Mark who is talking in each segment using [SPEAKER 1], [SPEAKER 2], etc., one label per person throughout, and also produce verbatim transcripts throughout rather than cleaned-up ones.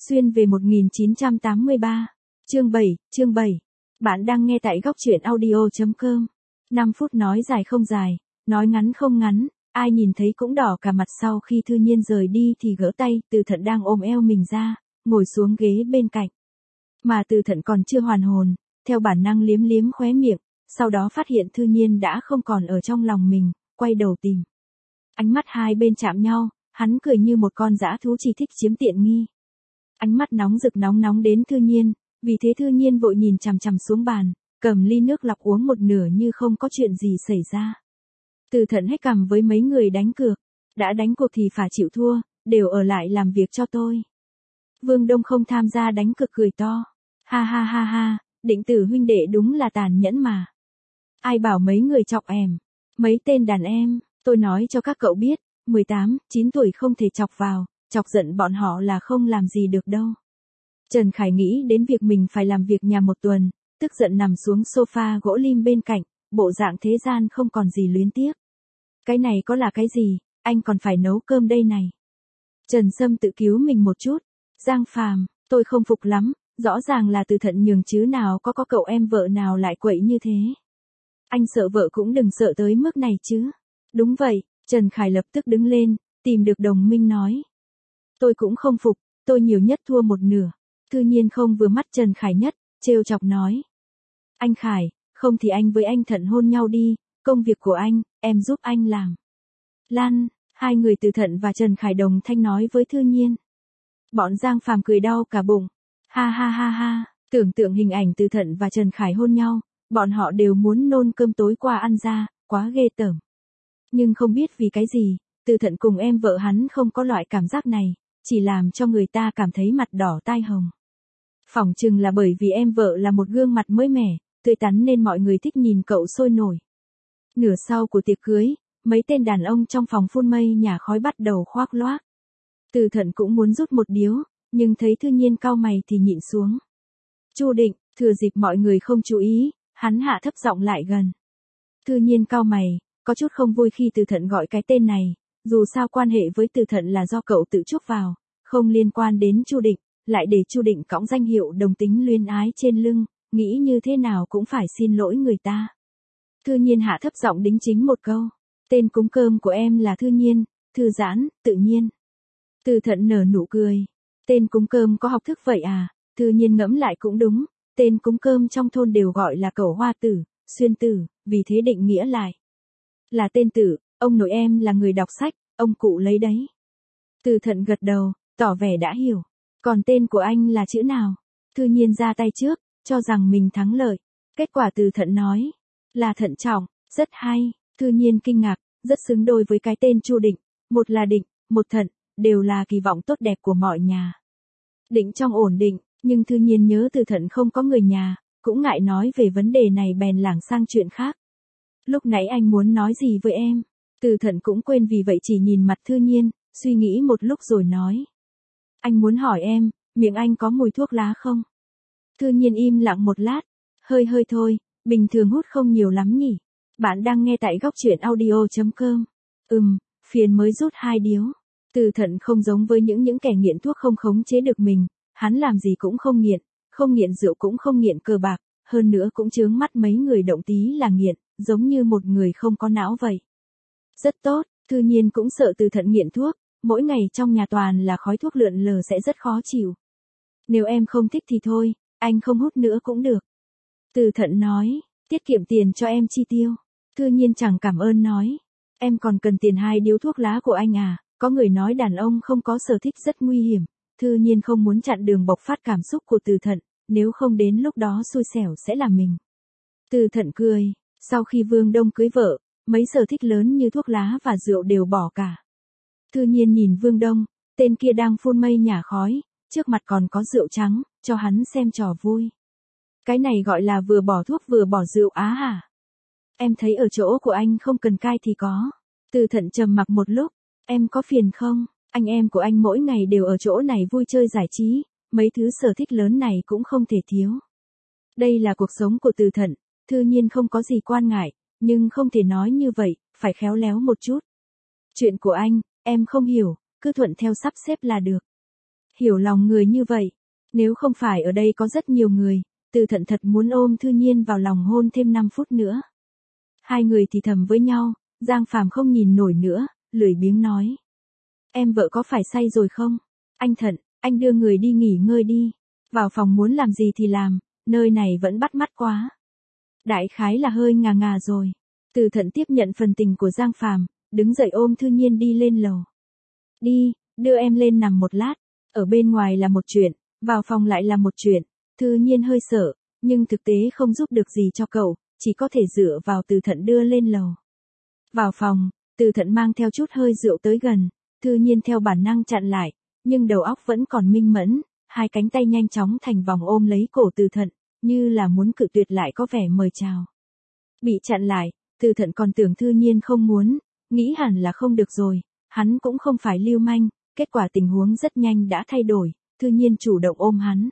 [SPEAKER 1] Xuyên về một nghìn chín trăm tám mươi ba. Chương bảy, chương bảy. Bạn đang nghe tại góc truyện audio chấm com. năm phút nói dài không dài, nói ngắn không ngắn, ai nhìn thấy cũng đỏ cả mặt. Sau khi Thư Nhiên rời đi thì gỡ tay Từ Thận đang ôm eo mình ra, ngồi xuống ghế bên cạnh. Mà Từ Thận còn chưa hoàn hồn, theo bản năng liếm liếm khóe miệng, sau đó phát hiện Thư Nhiên đã không còn ở trong lòng mình, quay đầu tìm. Ánh mắt hai bên chạm nhau, hắn cười như một con dã thú chỉ thích chiếm tiện nghi. Ánh mắt nóng rực nóng nóng đến Thư Nhiên, vì thế Thư Nhiên vội nhìn chằm chằm xuống bàn, cầm ly nước lọc uống một nửa như không có chuyện gì xảy ra. Từ Thận hét cằm với mấy người đánh cược, đã đánh cuộc thì phải chịu thua, đều ở lại làm việc cho tôi. Vương Đông không tham gia đánh cược cười to, ha ha ha ha, Định Tử huynh đệ đúng là tàn nhẫn mà. Ai bảo mấy người chọc em, mấy tên đàn em, tôi nói cho các cậu biết, mười tám, chín tuổi không thể chọc vào, chọc giận bọn họ là không làm gì được đâu. Trần Khải nghĩ đến việc mình phải làm việc nhà một tuần, tức giận nằm xuống sofa gỗ lim bên cạnh, bộ dạng thế gian không còn gì luyến tiếc. Cái này có là cái gì, anh còn phải nấu cơm đây này. Trần Sâm tự cứu mình một chút, Giang Phàm, tôi không phục lắm, rõ ràng là Từ Thận nhường chứ nào có có cậu em vợ nào lại quậy như thế. Anh sợ vợ cũng đừng sợ tới mức này chứ. Đúng vậy, Trần Khải lập tức đứng lên, tìm được đồng minh nói. Tôi cũng không phục, tôi nhiều nhất thua một nửa. Thư Nhiên không vừa mắt Trần Khải nhất, trêu chọc nói. Anh Khải, không thì anh với anh Thận hôn nhau đi, công việc của anh, em giúp anh làm. Lan, hai người Từ Thận và Trần Khải đồng thanh nói với Thư Nhiên. Bọn Giang Phàm cười đau cả bụng. Ha ha ha ha, tưởng tượng hình ảnh Từ Thận và Trần Khải hôn nhau, bọn họ đều muốn nôn cơm tối qua ăn ra, quá ghê tởm. Nhưng không biết vì cái gì, Từ Thận cùng em vợ hắn không có loại cảm giác này, chỉ làm cho người ta cảm thấy mặt đỏ tai hồng. Phỏng chừng là bởi vì em vợ là một gương mặt mới mẻ, tươi tắn nên mọi người thích nhìn cậu sôi nổi. Nửa sau của tiệc cưới, mấy tên đàn ông trong phòng phun mây nhả khói bắt đầu khoác loác. Từ Thận cũng muốn rút một điếu, nhưng thấy Thư Nhiên cau mày thì nhịn xuống. Chu Định, thừa dịp mọi người không chú ý, hắn hạ thấp giọng lại gần. Thư Nhiên cau mày, có chút không vui khi Từ Thận gọi cái tên này, dù sao quan hệ với Từ Thận là do cậu tự chuốc vào, không liên quan đến Chu Định, lại để Chu Định cõng danh hiệu đồng tính luyến ái trên lưng, nghĩ như thế nào cũng phải xin lỗi người ta. Thư Nhiên hạ thấp giọng đính chính một câu, tên cúng cơm của em là Thư Nhiên, thư giãn, tự nhiên. Từ Thận nở nụ cười, tên cúng cơm có học thức vậy à? Thư Nhiên ngẫm lại cũng đúng, tên cúng cơm trong thôn đều gọi là cẩu hoa tử, xuyên tử, vì thế định nghĩa lại. Là tên tử, ông nội em là người đọc sách, ông cụ lấy đấy. Từ Thận gật đầu, tỏ vẻ đã hiểu. Còn tên của anh là chữ nào? Thư Nhiên ra tay trước, cho rằng mình thắng lợi. Kết quả Từ Thận nói, là Thận Trọng, rất hay. Thư Nhiên kinh ngạc, rất xứng đôi với cái tên Chu Định, một là Định, một Thận, đều là kỳ vọng tốt đẹp của mọi nhà. Định trong ổn định, nhưng Thư Nhiên nhớ Từ Thận không có người nhà, cũng ngại nói về vấn đề này bèn lảng sang chuyện khác. Lúc nãy anh muốn nói gì với em? Từ Thận cũng quên vì vậy chỉ nhìn mặt Thư Nhiên, suy nghĩ một lúc rồi nói. Anh muốn hỏi em, miệng anh có mùi thuốc lá không? Thư Nhiên im lặng một lát, hơi hơi thôi, bình thường hút không nhiều lắm nhỉ. Bạn đang nghe tại góc truyện audio chấm com. Ừm, phiền mới rút hai điếu. Từ Thận không giống với những những kẻ nghiện thuốc không khống chế được mình, hắn làm gì cũng không nghiện, không nghiện rượu cũng không nghiện cờ bạc, hơn nữa cũng chướng mắt mấy người động tí là nghiện, giống như một người không có não vậy. Rất tốt, Thư Nhiên cũng sợ Từ Thận nghiện thuốc, mỗi ngày trong nhà toàn là khói thuốc lượn lờ sẽ rất khó chịu. Nếu em không thích thì thôi, anh không hút nữa cũng được. Từ Thận nói, tiết kiệm tiền cho em chi tiêu. Thư Nhiên chẳng cảm ơn nói, em còn cần tiền hai điếu thuốc lá của anh à, có người nói đàn ông không có sở thích rất nguy hiểm. Thư Nhiên không muốn chặn đường bộc phát cảm xúc của Từ Thận, nếu không đến lúc đó xui xẻo sẽ là mình. Từ Thận cười, sau khi Vương Đông cưới vợ, mấy sở thích lớn như thuốc lá và rượu đều bỏ cả. Thư Nhiên nhìn Vương Đông, tên kia đang phun mây nhả khói, trước mặt còn có rượu trắng, cho hắn xem trò vui. Cái này gọi là vừa bỏ thuốc vừa bỏ rượu á hả? Em thấy ở chỗ của anh không cần cai thì có. Từ Thận trầm mặc một lúc, em có phiền không? Anh em của anh mỗi ngày đều ở chỗ này vui chơi giải trí, mấy thứ sở thích lớn này cũng không thể thiếu. Đây là cuộc sống của Từ Thận, Thư Nhiên không có gì quan ngại, nhưng không thể nói như vậy, phải khéo léo một chút. Chuyện của anh, em không hiểu, cứ thuận theo sắp xếp là được. Hiểu lòng người như vậy. Nếu không phải ở đây có rất nhiều người, Từ Thận thật muốn ôm Thư Nhiên vào lòng hôn thêm năm phút nữa. Hai người thì thầm với nhau, Giang Phàm không nhìn nổi nữa, lười biếng nói. Em vợ có phải say rồi không? Anh Thận, anh đưa người đi nghỉ ngơi đi. Vào phòng muốn làm gì thì làm, nơi này vẫn bắt mắt quá. Đại khái là hơi ngà ngà rồi. Từ Thận tiếp nhận phần tình của Giang Phàm, đứng dậy ôm Thư Nhiên đi lên lầu. Đi, đưa em lên nằm một lát. Ở bên ngoài là một chuyện, vào phòng lại là một chuyện. Thư Nhiên hơi sợ, nhưng thực tế không giúp được gì cho cậu, chỉ có thể dựa vào Từ Thận đưa lên lầu. Vào phòng, Từ Thận mang theo chút hơi rượu tới gần, Thư Nhiên theo bản năng chặn lại, nhưng đầu óc vẫn còn minh mẫn, hai cánh tay nhanh chóng thành vòng ôm lấy cổ Từ Thận, như là muốn cự tuyệt lại có vẻ mời chào. Bị chặn lại, Từ Thận còn tưởng Thư Nhiên không muốn, nghĩ hẳn là không được rồi, hắn cũng không phải lưu manh, kết quả tình huống rất nhanh đã thay đổi, Thư Nhiên chủ động ôm hắn.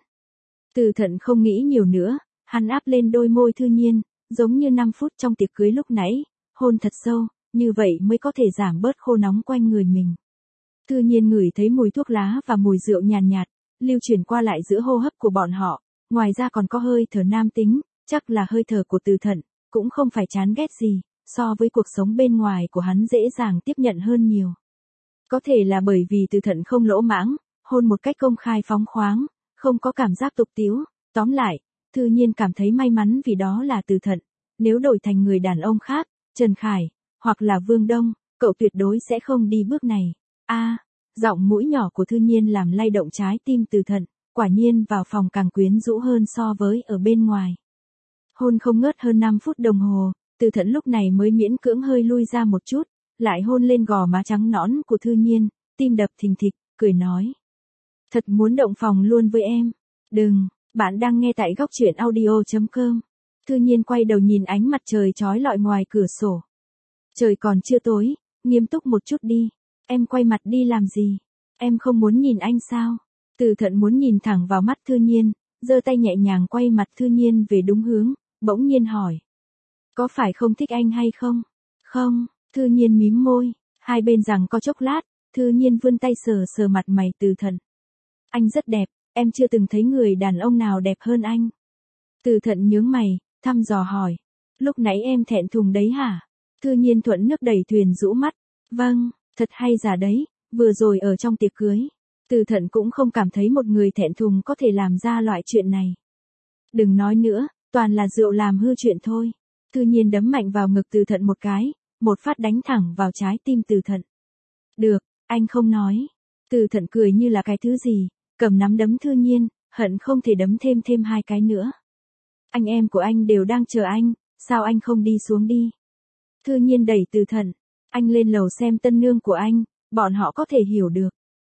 [SPEAKER 1] Từ Thận không nghĩ nhiều nữa, hắn áp lên đôi môi Thư Nhiên, giống như năm phút trong tiệc cưới lúc nãy, hôn thật sâu, như vậy mới có thể giảm bớt khô nóng quanh người mình. Thư Nhiên ngửi thấy mùi thuốc lá và mùi rượu nhàn nhạt, nhạt, lưu chuyển qua lại giữa hô hấp của bọn họ, ngoài ra còn có hơi thở nam tính, chắc là hơi thở của Từ Thận, cũng không phải chán ghét gì, so với cuộc sống bên ngoài của hắn dễ dàng tiếp nhận hơn nhiều. Có thể là bởi vì Từ Thận không lỗ mãng, hôn một cách công khai phóng khoáng, không có cảm giác tục tiếu, tóm lại, Thư Nhiên cảm thấy may mắn vì đó là Từ Thận, nếu đổi thành người đàn ông khác, Trần Khải, hoặc là Vương Đông, cậu tuyệt đối sẽ không đi bước này. A, à, giọng mũi nhỏ của Thư Nhiên làm lay động trái tim Từ Thận, quả nhiên vào phòng càng quyến rũ hơn so với ở bên ngoài. Hôn không ngớt hơn năm phút đồng hồ, Từ Thận lúc này mới miễn cưỡng hơi lui ra một chút, lại hôn lên gò má trắng nõn của Thư Nhiên, tim đập thình thịch, cười nói. Thật muốn động phòng luôn với em. Đừng, bạn đang nghe tại góc truyện audio chấm com. Thư Nhiên quay đầu nhìn ánh mặt trời chói lọi ngoài cửa sổ. Trời còn chưa tối, nghiêm túc một chút đi. Em quay mặt đi làm gì? Em không muốn nhìn anh sao? Từ Thận muốn nhìn thẳng vào mắt Thư Nhiên, giơ tay nhẹ nhàng quay mặt Thư Nhiên về đúng hướng, bỗng nhiên hỏi. Có phải không thích anh hay không? Không, Thư Nhiên mím môi, hai bên rằng có chốc lát, Thư Nhiên vươn tay sờ sờ mặt mày Từ Thận. Anh rất đẹp, em chưa từng thấy người đàn ông nào đẹp hơn anh. Từ Thận nhướng mày, thăm dò hỏi. Lúc nãy em thẹn thùng đấy hả? Thư Nhiên thuận nước đẩy thuyền rũ mắt. Vâng, thật hay giả đấy, vừa rồi ở trong tiệc cưới. Từ Thận cũng không cảm thấy một người thẹn thùng có thể làm ra loại chuyện này. Đừng nói nữa, toàn là rượu làm hư chuyện thôi. Thư Nhiên đấm mạnh vào ngực Từ Thận một cái, một phát đánh thẳng vào trái tim Từ Thận. Được, anh không nói. Từ Thận cười như là cái thứ gì, cầm nắm đấm Thư Nhiên, hận không thể đấm thêm thêm hai cái nữa. Anh em của anh đều đang chờ anh, sao anh không đi xuống đi? Thư Nhiên đẩy Từ Thận, anh lên lầu xem tân nương của anh, bọn họ có thể hiểu được.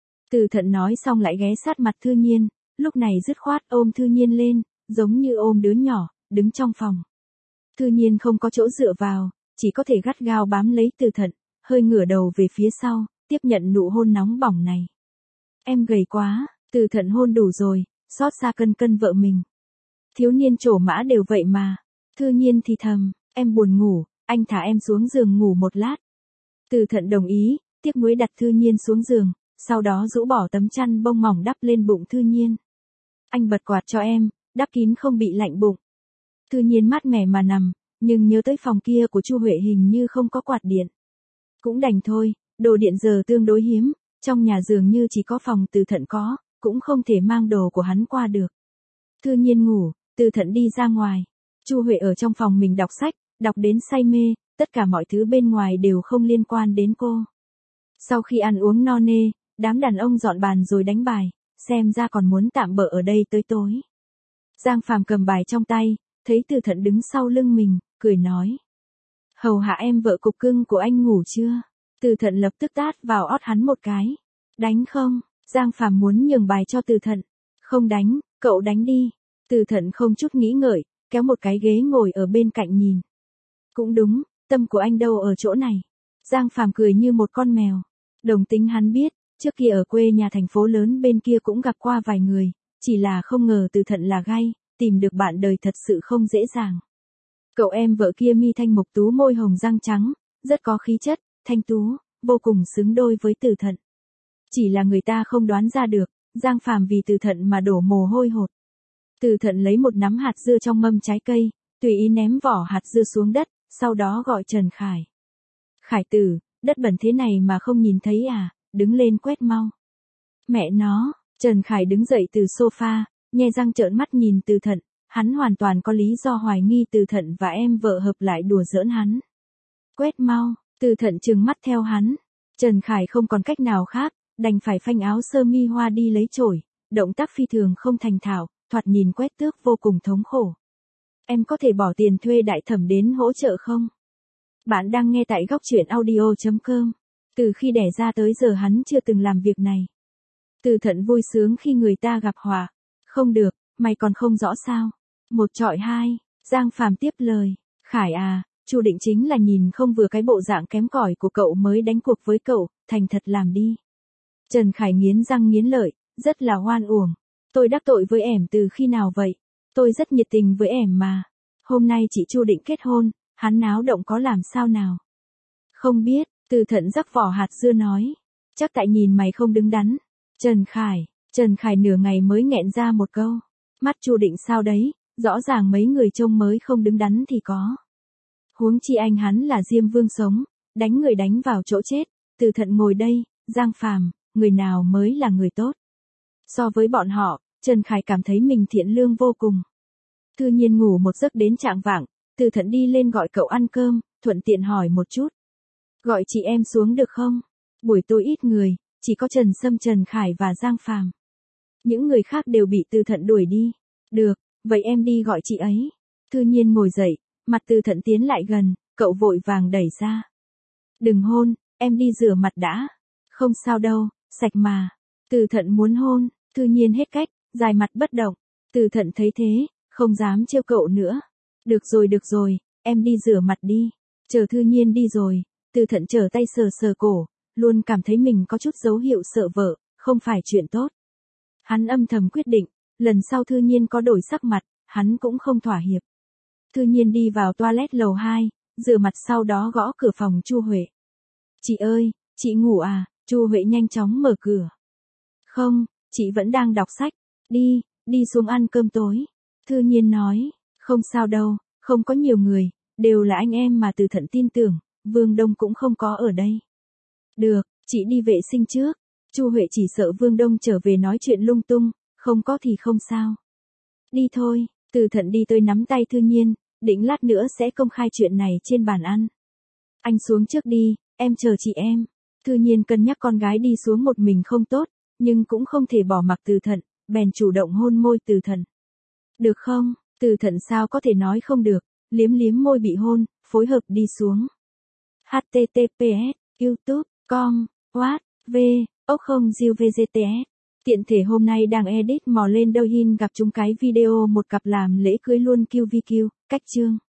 [SPEAKER 1] Từ Thận nói xong lại ghé sát mặt Thư Nhiên, lúc này dứt khoát ôm Thư Nhiên lên, giống như ôm đứa nhỏ, đứng trong phòng. Thư Nhiên không có chỗ dựa vào, chỉ có thể gắt gao bám lấy Từ Thận, hơi ngửa đầu về phía sau, tiếp nhận nụ hôn nóng bỏng này. Em gầy quá, Từ Thận hôn đủ rồi, xót xa cân cân vợ mình. Thiếu niên trổ mã đều vậy mà. Thư Nhiên thì thầm, em buồn ngủ, anh thả em xuống giường ngủ một lát. Từ Thận đồng ý, tiếc nuối đặt Thư Nhiên xuống giường, sau đó rũ bỏ tấm chăn bông mỏng đắp lên bụng Thư Nhiên. Anh bật quạt cho em, đắp kín không bị lạnh bụng. Thư Nhiên mát mẻ mà nằm, nhưng nhớ tới phòng kia của Chu Huệ hình như không có quạt điện. Cũng đành thôi, đồ điện giờ tương đối hiếm, trong nhà dường như chỉ có phòng Từ Thận có, cũng không thể mang đồ của hắn qua được. Thư Nhiên ngủ, Từ Thận đi ra ngoài. Chu Huệ ở trong phòng mình đọc sách, đọc đến say mê, tất cả mọi thứ bên ngoài đều không liên quan đến cô. Sau khi ăn uống no nê, đám đàn ông dọn bàn rồi đánh bài, xem ra còn muốn tạm bợ ở đây tới tối. Giang Phàm cầm bài trong tay, thấy Từ Thận đứng sau lưng mình, cười nói. Hầu hạ em vợ cục cưng của anh ngủ chưa? Từ Thận lập tức tát vào ót hắn một cái. Đánh không? Giang Phàm muốn nhường bài cho Từ Thận. Không đánh, cậu đánh đi. Từ Thận không chút nghĩ ngợi, kéo một cái ghế ngồi ở bên cạnh nhìn. Cũng đúng, tâm của anh đâu ở chỗ này. Giang Phàm cười như một con mèo. Đồng tính hắn biết, trước kia ở quê nhà thành phố lớn bên kia cũng gặp qua vài người, chỉ là không ngờ Từ Thận là gay, tìm được bạn đời thật sự không dễ dàng. Cậu em vợ kia mi thanh mục tú môi hồng răng trắng, rất có khí chất, thanh tú, vô cùng xứng đôi với Từ Thận. Chỉ là người ta không đoán ra được, Giang Phàm vì Từ Thận mà đổ mồ hôi hột. Từ Thận lấy một nắm hạt dưa trong mâm trái cây, tùy ý ném vỏ hạt dưa xuống đất, sau đó gọi Trần Khải. Khải tử, đất bẩn thế này mà không nhìn thấy à, đứng lên quét mau. Mẹ nó, Trần Khải đứng dậy từ sofa, nhe răng trợn mắt nhìn Từ Thận, hắn hoàn toàn có lý do hoài nghi Từ Thận và em vợ hợp lại đùa giỡn hắn. Quét mau, Từ Thận trừng mắt theo hắn. Trần Khải không còn cách nào khác, đành phải phanh áo sơ mi hoa đi lấy chổi, động tác phi thường không thành thạo, thoạt nhìn quét tước vô cùng thống khổ. Em có thể bỏ tiền thuê đại thẩm đến hỗ trợ không? Bạn đang nghe tại góc truyện audio chấm com. Từ khi đẻ ra tới giờ hắn chưa từng làm việc này. Từ Thận vui sướng khi người ta gặp họa. Không được, mày còn không rõ sao? Một trọi hai, Giang Phàm tiếp lời. Khải à, Chu Định chính là nhìn không vừa cái bộ dạng kém cỏi của cậu mới đánh cuộc với cậu, thành thật làm đi. Trần Khải nghiến răng nghiến lợi, rất là oan uổng. Tôi đắc tội với ẻm từ khi nào vậy? Tôi rất nhiệt tình với ẻm mà. Hôm nay chị Chu định kết hôn, hắn náo động có làm sao nào? Không biết, Từ Thận rắc vỏ hạt dưa nói. Chắc tại nhìn mày không đứng đắn. Trần Khải, Trần Khải nửa ngày mới nghẹn ra một câu. Mắt Chu Định sao đấy, rõ ràng mấy người trông mới không đứng đắn thì có. Huống chi anh hắn là Diêm Vương sống, đánh người đánh vào chỗ chết. Từ Thận ngồi đây, Giang Phàm, người nào mới là người tốt? So với bọn họ, Trần Khải cảm thấy mình thiện lương vô cùng. Thư Nhiên ngủ một giấc đến trạng vạng, Từ Thận đi lên gọi cậu ăn cơm, thuận tiện hỏi một chút. Gọi chị em xuống được không? Buổi tối ít người, chỉ có Trần Sâm, Trần Khải và Giang Phàm. Những người khác đều bị Từ Thận đuổi đi. Được, vậy em đi gọi chị ấy. Thư Nhiên ngồi dậy, mặt Từ Thận tiến lại gần, cậu vội vàng đẩy ra. Đừng hôn, em đi rửa mặt đã. Không sao đâu, sạch mà. Từ Thận muốn hôn, Thư Nhiên hết cách, dài mặt bất động. Từ Thận thấy thế, không dám trêu cậu nữa. Được rồi được rồi, em đi rửa mặt đi. Chờ Thư Nhiên đi rồi, Từ Thận trở tay sờ sờ cổ, luôn cảm thấy mình có chút dấu hiệu sợ vợ, không phải chuyện tốt. Hắn âm thầm quyết định, lần sau Thư Nhiên có đổi sắc mặt, hắn cũng không thỏa hiệp. Thư Nhiên đi vào toilet lầu hai, rửa mặt sau đó gõ cửa phòng Chu Huệ. Chị ơi, chị ngủ à? Chu Huệ nhanh chóng mở cửa. Không, chị vẫn đang đọc sách. Đi, đi xuống ăn cơm tối. Thư Nhiên nói, không sao đâu, không có nhiều người, đều là anh em mà Từ Thận tin tưởng, Vương Đông cũng không có ở đây. Được, chị đi vệ sinh trước. Chu Huệ chỉ sợ Vương Đông trở về nói chuyện lung tung, không có thì không sao. Đi thôi, Từ Thận đi tới nắm tay Thư Nhiên, định lát nữa sẽ công khai chuyện này trên bàn ăn. Anh xuống trước đi, em chờ chị em. Thư Nhiên cân nhắc con gái đi xuống một mình không tốt, nhưng cũng không thể bỏ mặc Từ Thận, bèn chủ động hôn môi Từ Thận. Được không? Từ Thận sao có thể nói không được, liếm liếm môi bị hôn, phối hợp đi xuống. H T T P S, youtube, com, what, v, ốc không diêu V G T S. Tiện thể hôm nay đang edit mò lên Douyin gặp chúng cái video một cặp làm lễ cưới luôn Q V Q, cách chương.